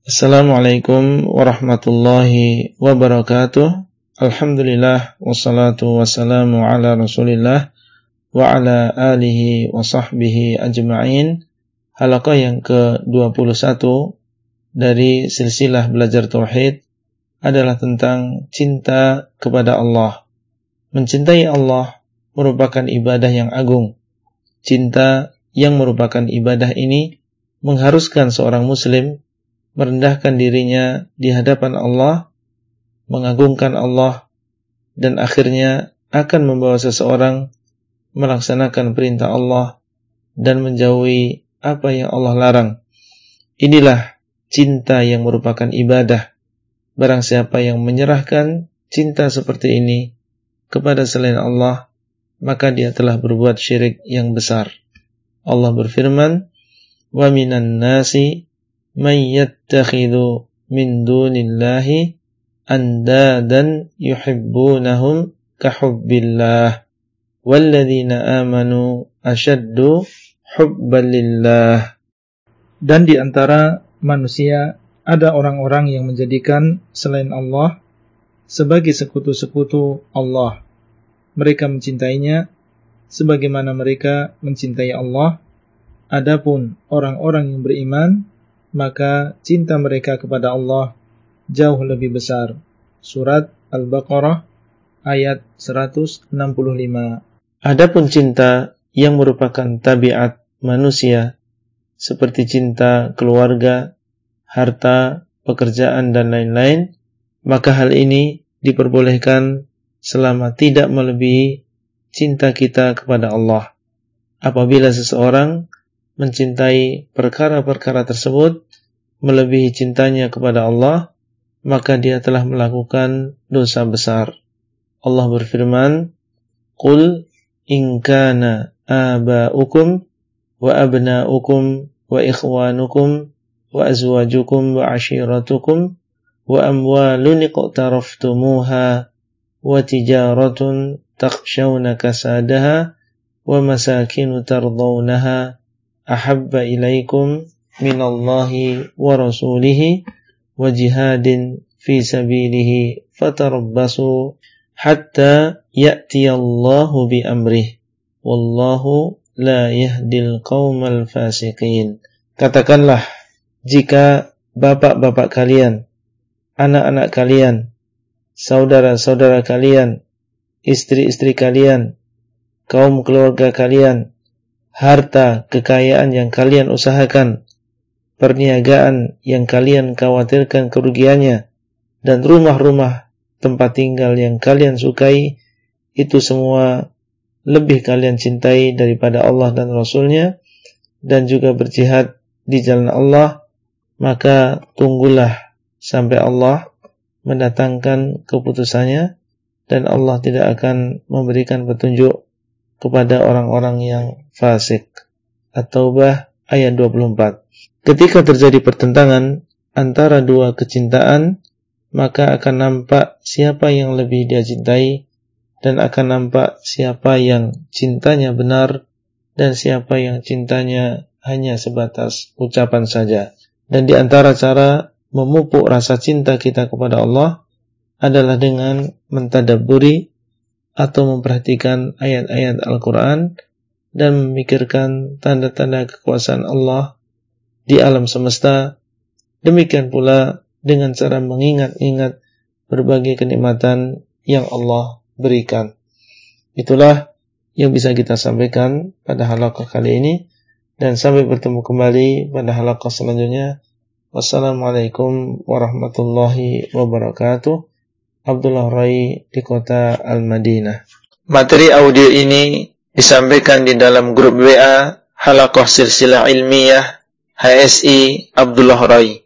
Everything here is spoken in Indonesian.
Assalamualaikum warahmatullahi wabarakatuh. Alhamdulillah wassalatu wassalamu ala Rasulillah wa ala alihi wa sahbihi ajma'in. Halaqah yang ke-21 dari silsilah belajar tauhid adalah tentang cinta kepada Allah. Mencintai Allah merupakan ibadah yang agung. Cinta yang merupakan ibadah ini mengharuskan seorang muslim merendahkan dirinya di hadapan Allah, mengagungkan Allah, dan akhirnya akan membawa seseorang melaksanakan perintah Allah dan menjauhi apa yang Allah larang. Inilah cinta yang merupakan ibadah. Barang siapa yang menyerahkan cinta seperti ini kepada selain Allah, maka dia telah berbuat syirik yang besar. Allah berfirman, "Wa minan nasi man yattakhidhu min dunillahi andadan yuhibbunahum kahubbillah walladzina amanu ashaddu hubban lillah." Dan di antara manusia ada orang-orang yang menjadikan selain Allah sebagai sekutu-sekutu Allah. Mereka mencintainya sebagaimana mereka mencintai Allah. Adapun orang-orang yang beriman, maka cinta mereka kepada Allah jauh lebih besar. Surat Al-Baqarah ayat 165. Adapun cinta yang merupakan tabiat manusia seperti cinta keluarga, harta, pekerjaan dan lain-lain, maka hal ini diperbolehkan selama tidak melebihi cinta kita kepada Allah. Apabila seseorang mencintai perkara-perkara tersebut melebihi cintanya kepada Allah, maka dia telah melakukan dosa besar. Allah berfirman, "Qul in kana aba'ukum wa abna'ukum wa ikhwanukum wa azwajukum wa ashiratukum wa amwalun iqtaraftumuha wa tijaratun takhshawna kasadaha wa masakinu tardawnaha ahabba ilaikum minallahi wa rasulihi wa jihadin fi sabilihi fatarabbasu hatta ya'tiyallahu bi amrih wallahu la yahdil qaumal fasiqin." Katakanlah, jika bapak-bapak kalian, anak-anak kalian, saudara-saudara kalian, istri-istri kalian, kaum keluarga kalian, harta, kekayaan yang kalian usahakan, perniagaan yang kalian khawatirkan kerugiannya, dan rumah-rumah tempat tinggal yang kalian sukai, itu semua lebih kalian cintai daripada Allah dan Rasulnya, dan juga berjihad di jalan Allah, maka tunggulah sampai Allah mendatangkan keputusannya, dan Allah tidak akan memberikan petunjuk kepada orang-orang yang fasik. At-Taubah ayat 24. Ketika terjadi pertentangan antara dua kecintaan, maka akan nampak siapa yang lebih dia cintai, dan akan nampak siapa yang cintanya benar dan siapa yang cintanya hanya sebatas ucapan saja. Dan di antara cara memupuk rasa cinta kita kepada Allah adalah dengan mentadabburi atau memperhatikan ayat-ayat Al-Quran dan memikirkan tanda-tanda kekuasaan Allah di alam semesta. Demikian pula dengan cara mengingat-ingat berbagai kenikmatan yang Allah berikan. Itulah yang bisa kita sampaikan pada halaqah kali ini, dan sampai bertemu kembali pada halaqah selanjutnya. Wassalamualaikum warahmatullahi wabarakatuh. Abdullah Rai di kota Al-Madinah. Materi audio ini disampaikan di dalam grup WA Halaqah Silsilah Ilmiah HSI Abdullah Rai.